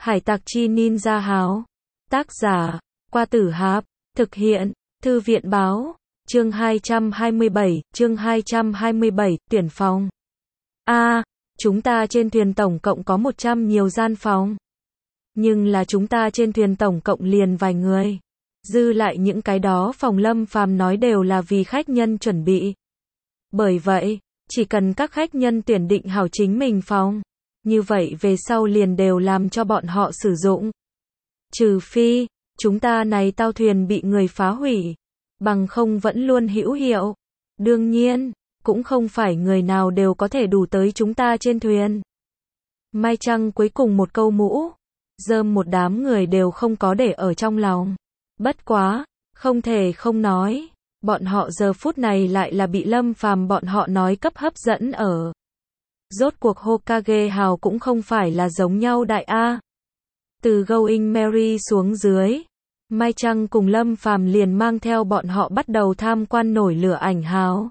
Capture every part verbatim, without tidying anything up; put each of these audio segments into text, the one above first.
Hải tặc chi ninja háo. Tác giả, Qua Tử Hạp. Thực hiện, Thư viện báo. Chương hai trăm hai mươi bảy, chương hai trăm hai mươi bảy, tuyển phòng. A, à, chúng ta trên thuyền tổng cộng có một trăm nhiều gian phòng. Nhưng là chúng ta trên thuyền tổng cộng liền vài người. Dư lại những cái đó phòng Lâm Phàm nói đều là vì khách nhân chuẩn bị. Bởi vậy, chỉ cần các khách nhân tuyển định hảo chính mình phòng, như vậy về sau liền đều làm cho bọn họ sử dụng. Trừ phi, chúng ta này tàu thuyền bị người phá hủy, bằng không vẫn luôn hữu hiệu. Đương nhiên, cũng không phải người nào đều có thể đủ tới chúng ta trên thuyền. Mai Trăng cuối cùng một câu mũ, rơm một đám người đều không có để ở trong lòng. Bất quá, không thể không nói, bọn họ giờ phút này lại là bị Lâm Phàm bọn họ nói cấp hấp dẫn ở. Rốt cuộc Hokage hào cũng không phải là giống nhau đại A. Từ Going Merry xuống dưới, Mai Trăng cùng Lâm Phàm liền mang theo bọn họ bắt đầu tham quan nổi lửa ảnh hào.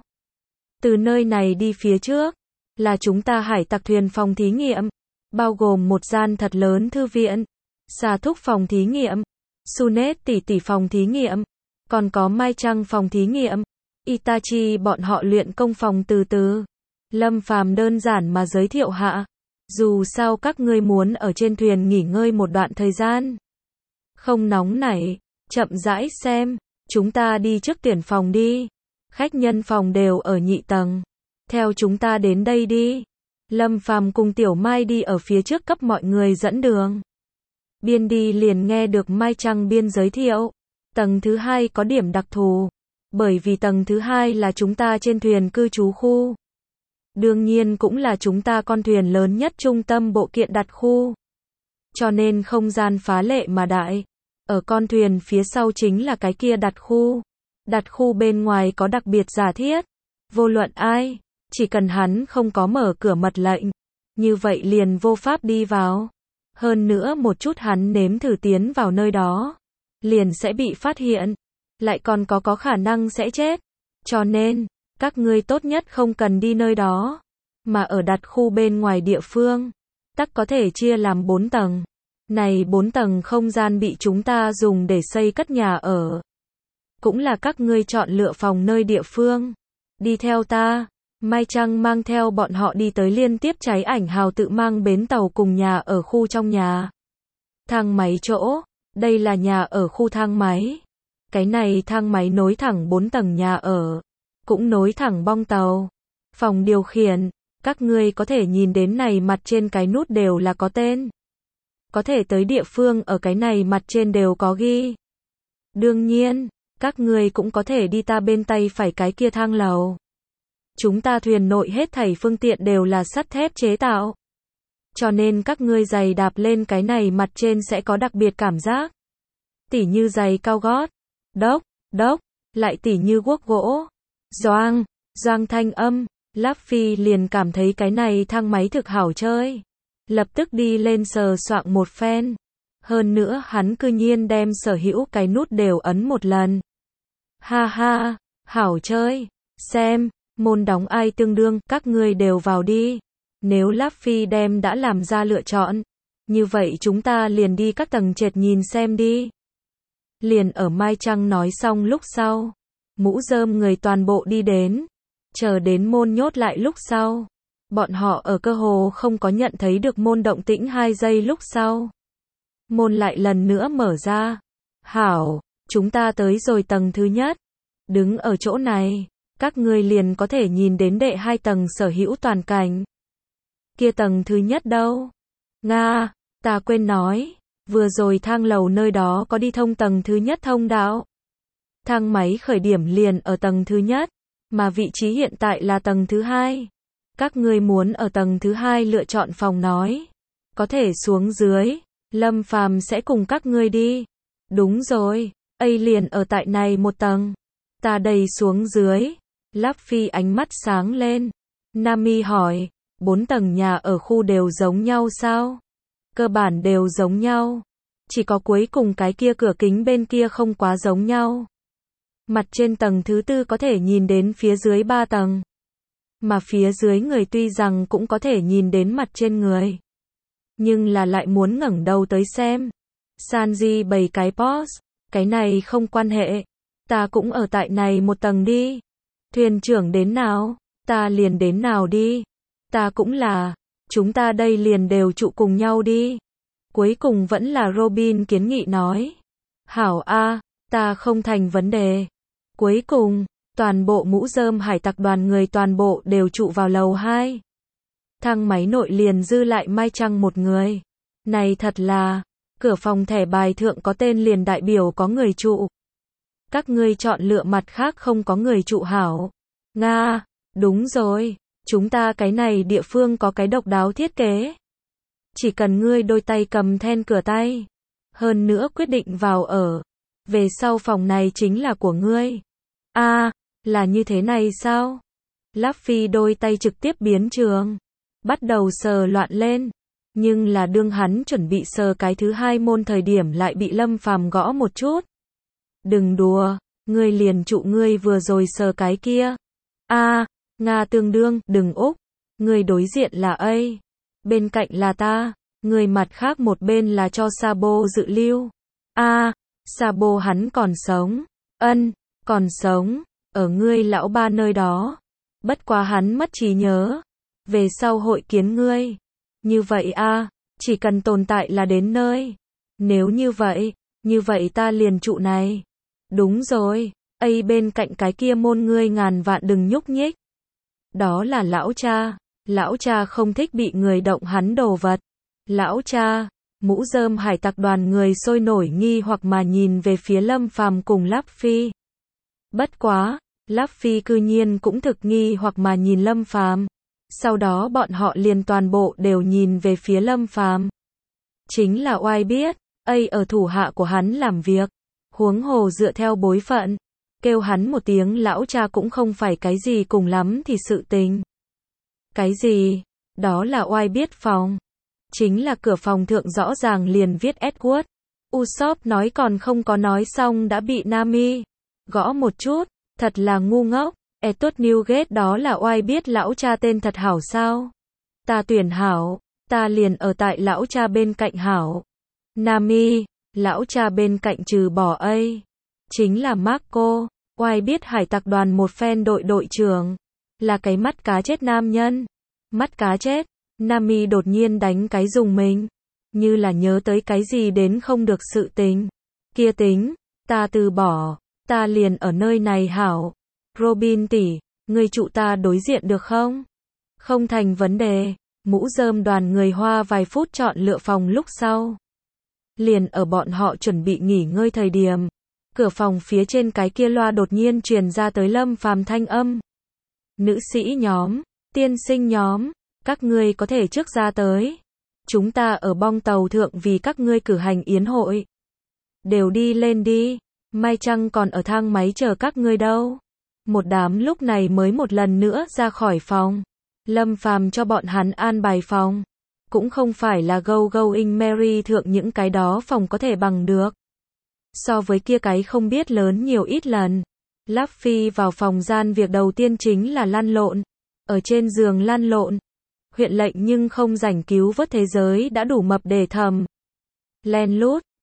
Từ nơi này đi phía trước, là chúng ta hải tặc thuyền phòng thí nghiệm, bao gồm một gian thật lớn thư viện, Xà Thúc phòng thí nghiệm, Sunet tỷ tỷ phòng thí nghiệm, còn có Mai Trăng phòng thí nghiệm, Itachi bọn họ luyện công phòng từ từ. Lâm Phàm đơn giản mà giới thiệu hạ, dù sao các ngươi muốn ở trên thuyền nghỉ ngơi một đoạn thời gian. Không nóng nảy, chậm rãi xem, chúng ta đi trước tuyển phòng đi. Khách nhân phòng đều ở nhị tầng. Theo chúng ta đến đây đi. Lâm Phàm cùng Tiểu Mai đi ở phía trước cấp mọi người dẫn đường. Biên đi liền nghe được Mai Trăng biên giới thiệu. Tầng thứ hai có điểm đặc thù. Bởi vì tầng thứ hai là chúng ta trên thuyền cư trú khu. Đương nhiên cũng là chúng ta con thuyền lớn nhất trung tâm bộ kiện đặt khu. Cho nên không gian phá lệ mà đại. Ở con thuyền phía sau chính là cái kia đặt khu. Đặt khu bên ngoài có đặc biệt giả thiết. Vô luận ai, chỉ cần hắn không có mở cửa mật lệnh, như vậy liền vô pháp đi vào. Hơn nữa một chút hắn nếm thử tiến vào nơi đó, liền sẽ bị phát hiện. Lại còn có có khả năng sẽ chết. Cho nên, các ngươi tốt nhất không cần đi nơi đó. Mà ở đặt khu bên ngoài địa phương, tắc có thể chia làm bốn tầng. Này bốn tầng không gian bị chúng ta dùng để xây cất nhà ở. Cũng là các ngươi chọn lựa phòng nơi địa phương. Đi theo ta. Mai Trăng mang theo bọn họ đi tới liên tiếp cháy ảnh hào tự mang bến tàu cùng nhà ở khu trong nhà. Thang máy chỗ. Đây là nhà ở khu thang máy. Cái này thang máy nối thẳng bốn tầng nhà ở. Cũng nối thẳng bong tàu. Phòng điều khiển. Các ngươi có thể nhìn đến này mặt trên cái nút đều là có tên. Có thể tới địa phương ở cái này mặt trên đều có ghi. Đương nhiên, các ngươi cũng có thể đi ta bên tay phải cái kia thang lầu. Chúng ta thuyền nội hết thảy phương tiện đều là sắt thép chế tạo. Cho nên các ngươi giày đạp lên cái này mặt trên sẽ có đặc biệt cảm giác. Tỉ như giày cao gót. Đốc, đốc, lại tỉ như guốc gỗ. Doang, doang thanh âm. Luffy liền cảm thấy cái này thang máy thực hảo chơi. Lập tức đi lên sờ soạng một phen. Hơn nữa hắn cư nhiên đem sở hữu cái nút đều ấn một lần. Ha ha, hảo chơi. Xem, môn đóng ai tương đương, các ngươi đều vào đi. Nếu Luffy đem đã làm ra lựa chọn, như vậy chúng ta liền đi các tầng trệt nhìn xem đi. Liền ở Mai Trăng nói xong lúc sau, mũ rơm người toàn bộ đi đến. Chờ đến môn nhốt lại lúc sau. Bọn họ ở cơ hồ không có nhận thấy được môn động tĩnh hai giây lúc sau. Môn lại lần nữa mở ra. Hảo, chúng ta tới rồi tầng thứ nhất. Đứng ở chỗ này, các ngươi liền có thể nhìn đến đệ hai tầng sở hữu toàn cảnh. Kia tầng thứ nhất đâu? Nga, ta quên nói, vừa rồi thang lầu nơi đó có đi thông tầng thứ nhất thông đạo. Thang máy khởi điểm liền ở tầng thứ nhất, mà vị trí hiện tại là tầng thứ hai. Các ngươi muốn ở tầng thứ hai lựa chọn phòng nói, có thể xuống dưới, Lâm Phàm sẽ cùng các ngươi đi. Đúng rồi, ấy liền ở tại này một tầng. Ta đây xuống dưới. Luffy ánh mắt sáng lên. Nami hỏi, bốn tầng nhà ở khu đều giống nhau sao? Cơ bản đều giống nhau. Chỉ có cuối cùng cái kia cửa kính bên kia không quá giống nhau. Mặt trên tầng thứ tư có thể nhìn đến phía dưới ba tầng. Mà phía dưới người tuy rằng cũng có thể nhìn đến mặt trên người. nhưng là lại muốn ngẩng đầu tới xem. Sanji bày cái pose, cái này không quan hệ, ta cũng ở tại này một tầng đi. Thuyền trưởng đến nào, ta liền đến nào đi. Ta cũng là, chúng ta đây liền đều trụ cùng nhau đi. Cuối cùng vẫn là Robin kiến nghị nói. Hảo a, ta không thành vấn đề. Cuối cùng, toàn bộ mũ rơm hải tặc đoàn người toàn bộ đều trụ vào lầu hai. Thang máy nội liền dư lại Mai Trăng một người. Này thật là, cửa phòng thẻ bài thượng có tên liền đại biểu có người trụ. Các ngươi chọn lựa mặt khác không có người trụ hảo. Nga, đúng rồi, chúng ta cái này địa phương có cái độc đáo thiết kế. Chỉ cần ngươi đôi tay cầm then cửa tay. Hơn nữa quyết định vào ở. Về sau phòng này chính là của ngươi. A, là như thế này sao? Luffy đôi tay trực tiếp biến trường. Bắt đầu sờ loạn lên. Nhưng là đương hắn chuẩn bị sờ cái thứ hai môn thời điểm lại bị Lâm Phàm gõ một chút. Đừng đùa, ngươi liền trụ ngươi vừa rồi sờ cái kia. A, Nga tương đương, đừng úc. Ngươi đối diện là A. Bên cạnh là ta. Người mặt khác một bên là cho Sabo dự lưu. A, Sabo hắn còn sống. Ân, còn sống. Ở ngươi lão ba nơi đó. Bất quá hắn mất trí nhớ. Về sau hội kiến ngươi. Như vậy a, chỉ cần tồn tại là đến nơi. Nếu như vậy, như vậy ta liền trụ này. Đúng rồi, A bên cạnh cái kia môn ngươi ngàn vạn đừng nhúc nhích. Đó là lão cha. Lão cha không thích bị người động hắn đồ vật. Lão cha, mũ rơm hải tặc đoàn người sôi nổi nghi hoặc mà nhìn về phía Lâm Phàm cùng Luffy. Bất quá, Luffy cư nhiên cũng thực nghi hoặc mà nhìn Lâm Phàm. Sau đó bọn họ liền toàn bộ đều nhìn về phía Lâm Phàm. Chính là oai biết, A ở thủ hạ của hắn làm việc. Huống hồ dựa theo bối phận, kêu hắn một tiếng lão cha cũng không phải cái gì cùng lắm thì sự tình. Cái gì? Đó là oai biết phòng. Chính là cửa phòng thượng rõ ràng liền viết Edward. Usopp nói còn không có nói xong đã bị Nami gõ một chút, thật là ngu ngốc. Edward Newgate đó là oai biết lão cha tên thật hảo sao? Ta tuyển hảo, ta liền ở tại lão cha bên cạnh hảo. Nami, lão cha bên cạnh trừ bỏ A. Chính là Marco, oai biết hải tặc đoàn một phen đội đội trưởng. Là cái mắt cá chết nam nhân. Mắt cá chết. Nami đột nhiên đánh cái dùng mình. Như là nhớ tới cái gì đến không được sự tình. Kia tính, ta từ bỏ, ta liền ở nơi này hảo. Robin tỷ, ngươi trụ ta đối diện được không? Không thành vấn đề. Mũ rơm đoàn người hoa vài phút chọn lựa phòng lúc sau. Liền ở bọn họ chuẩn bị nghỉ ngơi thời điểm. Cửa phòng phía trên cái kia loa đột nhiên truyền ra tới Lâm Phàm thanh âm. Nữ sĩ nhóm, tiên sinh nhóm, các ngươi có thể trước ra tới. Chúng ta ở bong tàu thượng vì các ngươi cử hành yến hội. Đều đi lên đi, Mai Trăng còn ở thang máy chờ các ngươi đâu. Một đám lúc này mới một lần nữa ra khỏi phòng. Lâm Phàm cho bọn hắn an bài phòng. Cũng không phải là Go Going Merry thượng những cái đó phòng có thể bằng được. So với kia cái không biết lớn nhiều ít lần. Luffy vào phòng gian việc đầu tiên chính là lăn lộn. Ở trên giường lăn lộn. Huyện lệnh nhưng không rảnh cứu vớt thế giới đã đủ mập để thầm. Len lút,